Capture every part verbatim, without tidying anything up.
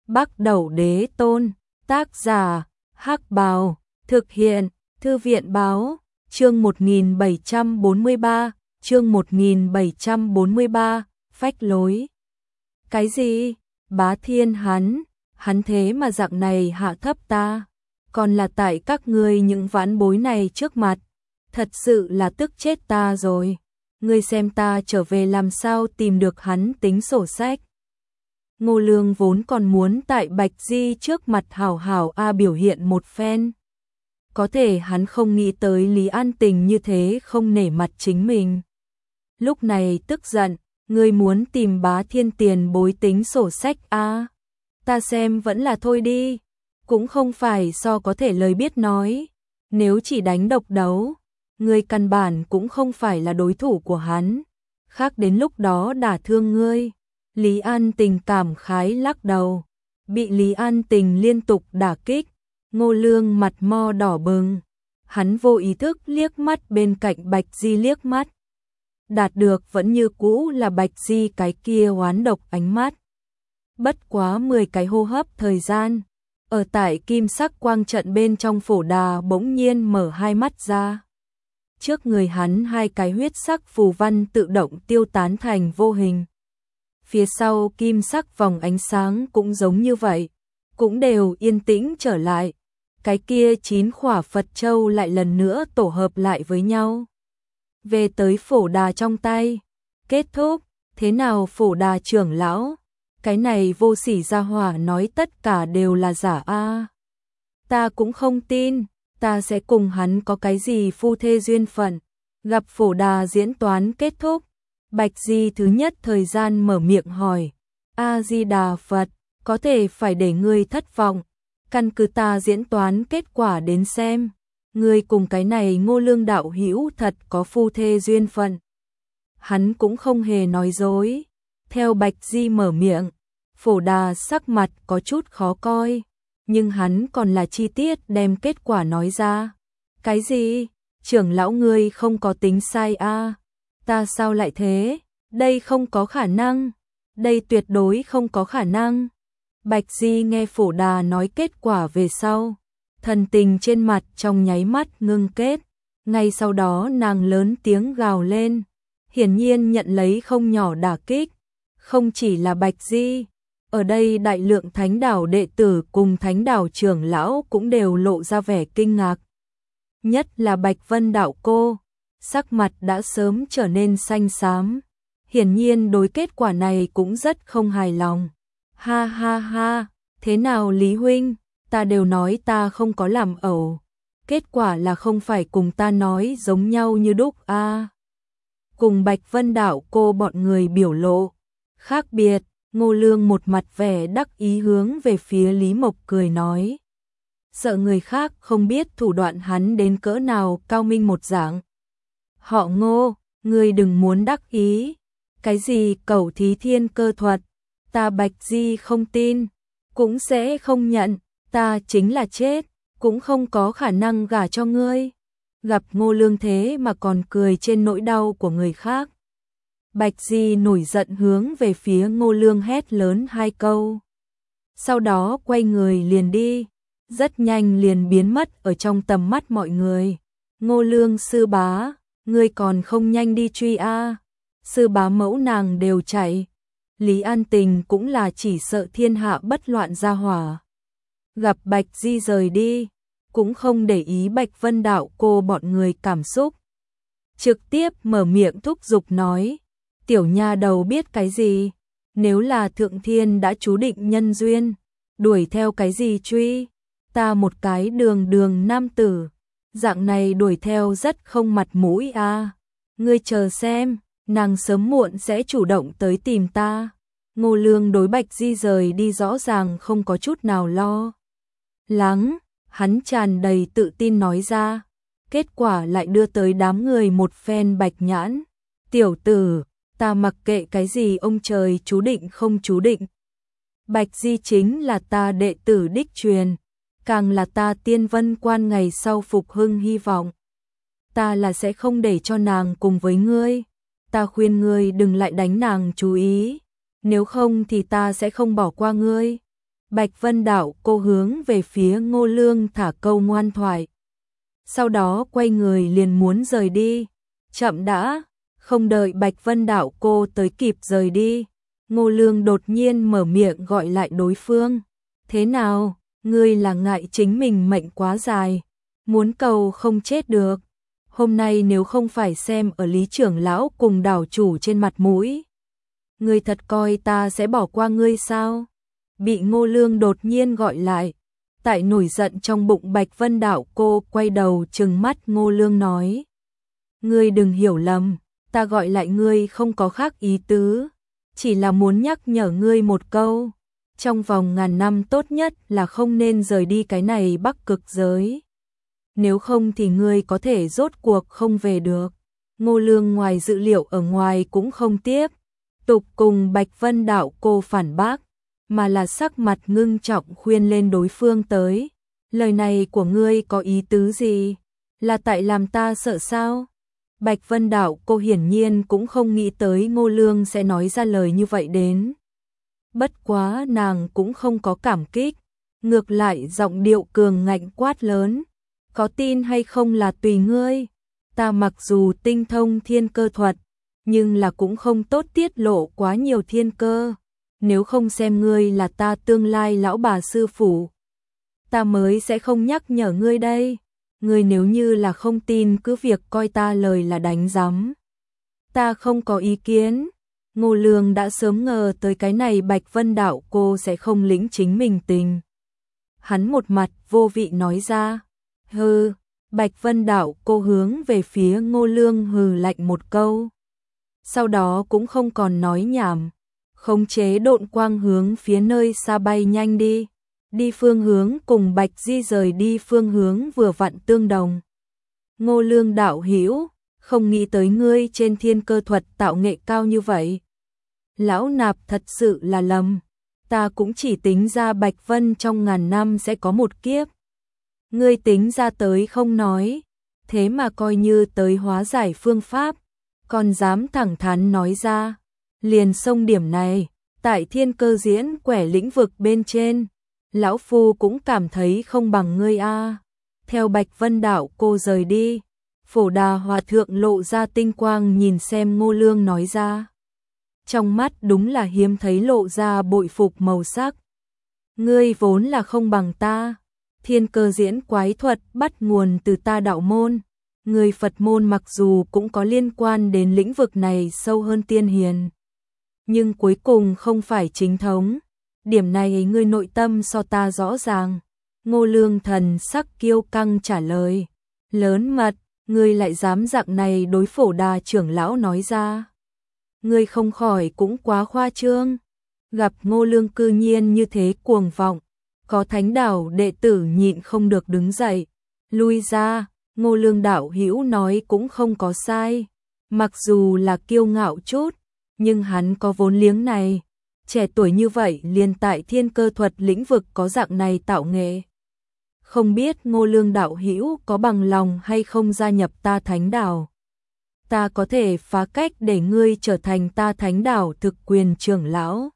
Bắc Đẩu Đế Tôn, tác giả, Hắc Bào, thực hiện, Thư viện Báo, chương một nghìn bảy trăm bốn mươi ba, chương một nghìn bảy trăm bốn mươi ba, phách lối. Cái gì? Bá Thiên hắn, hắn thế mà dạng này hạ thấp ta, còn là tại các ngươi những vãn bối này trước mặt, thật sự là tức chết ta rồi. Ngươi xem ta trở về làm sao tìm được hắn tính sổ sách. Ngô Lương vốn còn muốn tại Bạch Di trước mặt hảo hảo a biểu hiện một phen. Có thể hắn không nghĩ tới Lý An Tình như thế không nể mặt chính mình. Lúc này tức giận, ngươi muốn tìm Bá Thiên tiền bối tính sổ sách a? Ta xem vẫn là thôi đi, cũng không phải so có thể lời biết nói, nếu chỉ đánh độc đấu, ngươi căn bản cũng không phải là đối thủ của hắn, khác đến lúc đó đả thương ngươi. Lý An Tình cảm khái lắc đầu, bị Lý An Tình liên tục đả kích, Ngô Lương mặt mo đỏ bừng, hắn vô ý thức liếc mắt bên cạnh Bạch Di liếc mắt. Đạt được vẫn như cũ là Bạch Di cái kia oán độc ánh mắt. Bất quá mười cái hô hấp thời gian, ở tại kim sắc quang trận bên trong phổ đà bỗng nhiên mở hai mắt ra. Trước người hắn hai cái huyết sắc phù văn tự động tiêu tán thành vô hình. Phía sau kim sắc vòng ánh sáng cũng giống như vậy, cũng đều yên tĩnh trở lại. Cái kia chín khỏa Phật châu lại lần nữa tổ hợp lại với nhau. Về tới phổ đà trong tay, kết thúc, thế nào phổ đà trưởng lão? Cái này vô sỉ gia hỏa nói tất cả đều là giả a. Ta cũng không tin, ta sẽ cùng hắn có cái gì phu thê duyên phận. Gặp phổ đà diễn toán kết thúc, Bạch Di thứ nhất thời gian mở miệng hỏi, A-di-đà Phật, có thể phải để ngươi thất vọng, căn cứ ta diễn toán kết quả đến xem, ngươi cùng cái này Ngô Lương đạo hữu thật có phu thê duyên phận. Hắn cũng không hề nói dối, theo Bạch Di mở miệng, phổ đà sắc mặt có chút khó coi, nhưng hắn còn là chi tiết đem kết quả nói ra. Cái gì? Trưởng lão ngươi không có tính sai a? À? Ta sao lại thế? Đây không có khả năng. Đây tuyệt đối không có khả năng. Bạch Di nghe phổ đà nói kết quả về sau, thần tình trên mặt trong nháy mắt ngưng kết, ngay sau đó nàng lớn tiếng gào lên, hiển nhiên nhận lấy không nhỏ đả kích. Không chỉ là Bạch Di, ở đây đại lượng thánh đảo đệ tử cùng thánh đảo trưởng lão cũng đều lộ ra vẻ kinh ngạc. Nhất là Bạch Vân đạo cô, sắc mặt đã sớm trở nên xanh xám, hiển nhiên đối kết quả này cũng rất không hài lòng. Ha ha ha, thế nào Lý huynh, ta đều nói ta không có làm ẩu, kết quả là không phải cùng ta nói giống nhau như đúc a. À. Cùng Bạch Vân đạo cô bọn người biểu lộ khác biệt, Ngô Lương một mặt vẻ đắc ý hướng về phía Lý Mộc cười nói, sợ người khác không biết thủ đoạn hắn đến cỡ nào cao minh một dạng. Họ Ngô, ngươi đừng muốn đắc ý, cái gì cẩu thí thiên cơ thuật, ta Bạch Di không tin, cũng sẽ không nhận, ta chính là chết, cũng không có khả năng gả cho ngươi. Gặp Ngô Lương thế mà còn cười trên nỗi đau của người khác, Bạch Di nổi giận hướng về phía Ngô Lương hét lớn hai câu. Sau đó quay người liền đi, rất nhanh liền biến mất ở trong tầm mắt mọi người. Ngô Lương sư bá, ngươi còn không nhanh đi truy a? Sư bá mẫu nàng đều chạy. Lý An Tình cũng là chỉ sợ thiên hạ bất loạn gia hỏa. Gặp Bạch Di rời đi, cũng không để ý Bạch Vân đạo cô bọn người cảm xúc. Trực tiếp mở miệng thúc giục nói, tiểu nha đầu biết cái gì, nếu là thượng thiên đã chú định nhân duyên, đuổi theo cái gì truy, ta một cái đường đường nam tử, dạng này đuổi theo rất không mặt mũi a. À. Ngươi chờ xem, nàng sớm muộn sẽ chủ động tới tìm ta. Ngô Lương đối Bạch Di rời đi rõ ràng không có chút nào lo lắng, hắn tràn đầy tự tin nói ra, kết quả lại đưa tới đám người một phen bạch nhãn. Tiểu tử, ta mặc kệ cái gì ông trời chú định không chú định. Bạch Di chính là ta đệ tử đích truyền, càng là ta tiên vân quan ngày sau phục hưng hy vọng. Ta là sẽ không để cho nàng cùng với ngươi, ta khuyên ngươi đừng lại đánh nàng chú ý, nếu không thì ta sẽ không bỏ qua ngươi. Bạch Vân Đạo cô hướng về phía Ngô Lương thả câu ngoan thoại. Sau đó quay người liền muốn rời đi. Chậm đã, không đợi Bạch Vân Đạo cô tới kịp rời đi. Ngô Lương đột nhiên mở miệng gọi lại đối phương. Thế nào, ngươi là ngại chính mình mệnh quá dài, muốn cầu không chết được. Hôm nay nếu không phải xem ở Lý trưởng lão cùng đảo chủ trên mặt mũi, ngươi thật coi ta sẽ bỏ qua ngươi sao? Bị Ngô Lương đột nhiên gọi lại. Tại nổi giận trong bụng Bạch Vân Đạo cô quay đầu trừng mắt Ngô Lương nói. Ngươi đừng hiểu lầm, ta gọi lại ngươi không có khác ý tứ, chỉ là muốn nhắc nhở ngươi một câu. Trong vòng ngàn năm tốt nhất là không nên rời đi cái này Bắc Cực giới. Nếu không thì ngươi có thể rốt cuộc không về được. Ngô Lương ngoài dự liệu ở ngoài cũng không tiếp tục cùng Bạch Vân Đạo cô phản bác, mà là sắc mặt ngưng trọng khuyên lên đối phương tới. Lời này của ngươi có ý tứ gì? Là tại làm ta sợ sao? Bạch Vân Đạo cô hiển nhiên cũng không nghĩ tới Ngô Lương sẽ nói ra lời như vậy đến. Bất quá nàng cũng không có cảm kích, ngược lại giọng điệu cường ngạnh quát lớn. Có tin hay không là tùy ngươi. Ta mặc dù tinh thông thiên cơ thuật, nhưng là cũng không tốt tiết lộ quá nhiều thiên cơ. Nếu không xem ngươi là ta tương lai lão bà sư phụ, ta mới sẽ không nhắc nhở ngươi đây. Ngươi nếu như là không tin cứ việc coi ta lời là đánh giám. Ta không có ý kiến. Ngô Lương đã sớm ngờ tới cái này Bạch Vân Đạo cô sẽ không lĩnh chính mình tình. Hắn một mặt vô vị nói ra. Hừ, Bạch Vân Đạo cô hướng về phía Ngô Lương hừ lạnh một câu. Sau đó cũng không còn nói nhảm, khống chế độn quang hướng phía nơi xa bay nhanh đi. Đi phương hướng cùng Bạch Di rời đi phương hướng vừa vặn tương đồng. Ngô Lương đạo hữu, không nghĩ tới ngươi trên thiên cơ thuật tạo nghệ cao như vậy. Lão nạp thật sự là lầm, ta cũng chỉ tính ra Bạch Vân trong ngàn năm sẽ có một kiếp. Ngươi tính ra tới không nói, thế mà coi như tới hóa giải phương pháp, còn dám thẳng thắn nói ra. Liền xông điểm này, tại thiên cơ diễn quẻ lĩnh vực bên trên, lão phu cũng cảm thấy không bằng ngươi a. Theo Bạch Vân Đạo cô rời đi, Phổ Đà Hòa Thượng lộ ra tinh quang nhìn xem Ngô Lương nói ra. Trong mắt đúng là hiếm thấy lộ ra bội phục màu sắc. Ngươi vốn là không bằng ta. Thiên cơ diễn quái thuật bắt nguồn từ ta đạo môn. Người Phật môn mặc dù cũng có liên quan đến lĩnh vực này sâu hơn tiên hiền, nhưng cuối cùng không phải chính thống. Điểm này ngươi nội tâm so ta rõ ràng. Ngô Lương thần sắc kiêu căng trả lời. Lớn mật, ngươi lại dám dạng này đối Phổ Đà trưởng lão nói ra. Ngươi không khỏi cũng quá khoa trương. Gặp Ngô Lương cư nhiên như thế cuồng vọng, có thánh đạo đệ tử nhịn không được đứng dậy. Lui ra, Ngô Lương đạo hữu nói cũng không có sai. Mặc dù là kiêu ngạo chút, nhưng hắn có vốn liếng này. Trẻ tuổi như vậy liền tại thiên cơ thuật lĩnh vực có dạng này tạo nghệ. Không biết Ngô Lương đạo hữu có bằng lòng hay không gia nhập ta thánh đạo. Ta có thể phá cách để ngươi trở thành ta thánh đạo thực quyền trưởng lão.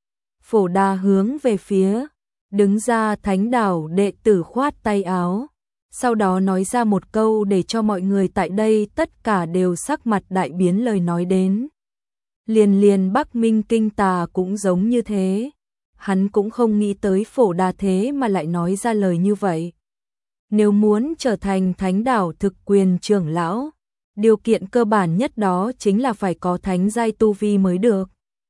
Phổ Đà hướng về phía đứng ra thánh đạo đệ tử khoát tay áo, sau đó nói ra một câu để cho mọi người tại đây tất cả đều sắc mặt đại biến lời nói đến. Liền liền Bắc Minh Kinh Tà cũng giống như thế. Hắn cũng không nghĩ tới Phổ Đà thế mà lại nói ra lời như vậy. Nếu muốn trở thành thánh đạo thực quyền trưởng lão, điều kiện cơ bản nhất đó chính là phải có thánh giai tu vi mới được.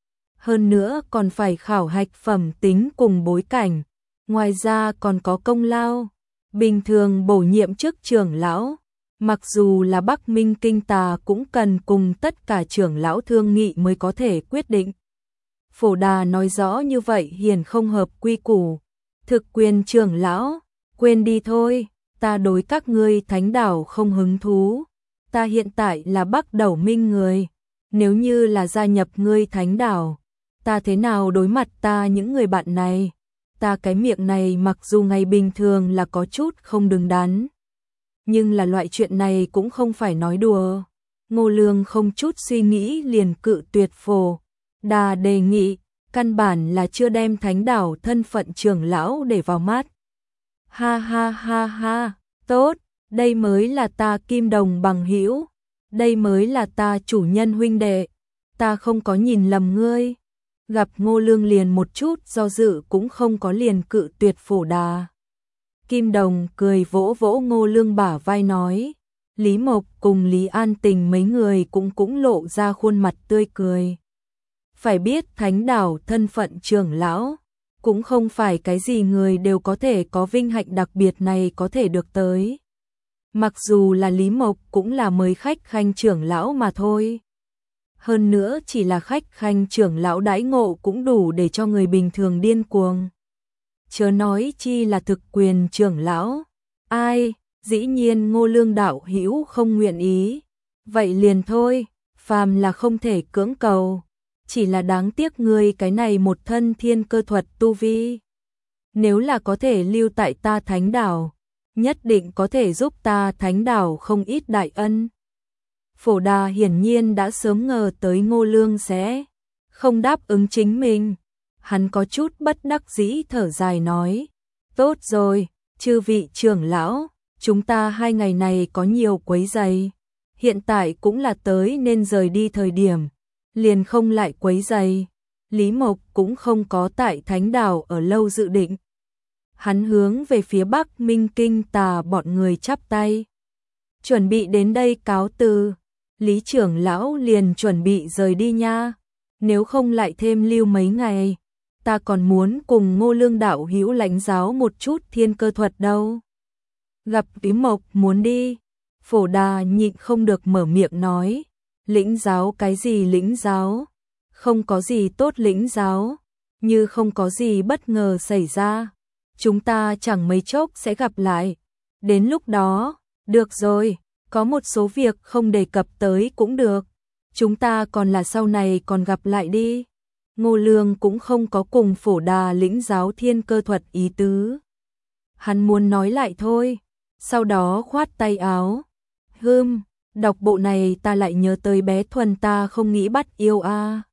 Hơn nữa còn phải khảo hạch phẩm tính cùng bối cảnh, ngoài ra còn có công lao. Bình thường bổ nhiệm chức trưởng lão, mặc dù là Bắc Minh Kinh Tà cũng cần cùng tất cả trưởng lão thương nghị mới có thể quyết định. Phổ Đà nói rõ như vậy hiển không hợp quy củ. Thực quyền trưởng lão, quên đi thôi, ta đối các ngươi thánh đạo không hứng thú. Ta hiện tại là Bắc Đẩu Minh người, nếu như là gia nhập ngươi thánh đạo, ta thế nào đối mặt ta những người bạn này? Ta cái miệng này mặc dù ngày bình thường là có chút không đứng đắn, nhưng là loại chuyện này cũng không phải nói đùa. Ngô Lương không chút suy nghĩ liền cự tuyệt Phổ Đà đề nghị. căn bản là chưa đem Thánh đảo thân phận trưởng lão để vào mắt. Ha ha ha ha, tốt, đây mới là ta Kim Đồng bằng hữu, đây mới là ta chủ nhân huynh đệ, ta không có nhìn lầm ngươi. Gặp Ngô Lương liền một chút do dự cũng không có liền cự tuyệt Phổ Đà. Kim Đồng cười vỗ vỗ Ngô Lương bả vai nói, Lý Mộc cùng Lý An Tình mấy người cũng cũng lộ ra khuôn mặt tươi cười. Phải biết Thánh đảo thân phận trưởng lão, cũng không phải cái gì người đều có thể có vinh hạnh đặc biệt này có thể được tới. Mặc dù là Lý Mộc cũng là mới khách khanh trưởng lão mà thôi. Hơn nữa chỉ là khách khanh trưởng lão đãi ngộ cũng đủ để cho người bình thường điên cuồng. Chớ nói chi là thực quyền trưởng lão. Ai, dĩ nhiên Ngô Lương đạo hữu không nguyện ý. Vậy liền thôi, phàm là không thể cưỡng cầu. Chỉ là đáng tiếc ngươi cái này một thân thiên cơ thuật tu vi. Nếu là có thể lưu tại ta Thánh đảo, nhất định có thể giúp ta Thánh đảo không ít đại ân. Phổ Đà hiển nhiên đã sớm ngờ tới Ngô Lương sẽ không đáp ứng chính mình. Hắn có chút bất đắc dĩ thở dài nói, tốt rồi, chư vị trưởng lão, chúng ta hai ngày này có nhiều quấy rầy, hiện tại cũng là tới nên rời đi thời điểm, liền không lại quấy rầy. Lý Mộc cũng không có tại Thánh đảo ở lâu dự định. Hắn hướng về phía Bắc Minh Kinh Tà bọn người chắp tay, chuẩn bị đến đây cáo từ. Lý trưởng lão liền chuẩn bị rời đi nha, nếu không lại thêm lưu mấy ngày, ta còn muốn cùng Ngô Lương đạo hữu lãnh giáo một chút thiên cơ thuật đâu. Gặp Lý Mộc muốn đi, Phổ Đà nhịn không được mở miệng nói, lĩnh giáo cái gì lĩnh giáo, không có gì tốt lĩnh giáo, như không có gì bất ngờ xảy ra, chúng ta chẳng mấy chốc sẽ gặp lại, đến lúc đó, được rồi. Có một số việc không đề cập tới cũng được, chúng ta còn là sau này còn gặp lại đi. Ngô Lương cũng không có cùng Phổ Đà lĩnh giáo thiên cơ thuật ý tứ. Hắn muốn nói lại thôi, sau đó khoát tay áo. Hừm, đọc bộ này ta lại nhớ tới bé Thuần ta không nghĩ bắt yêu a. À.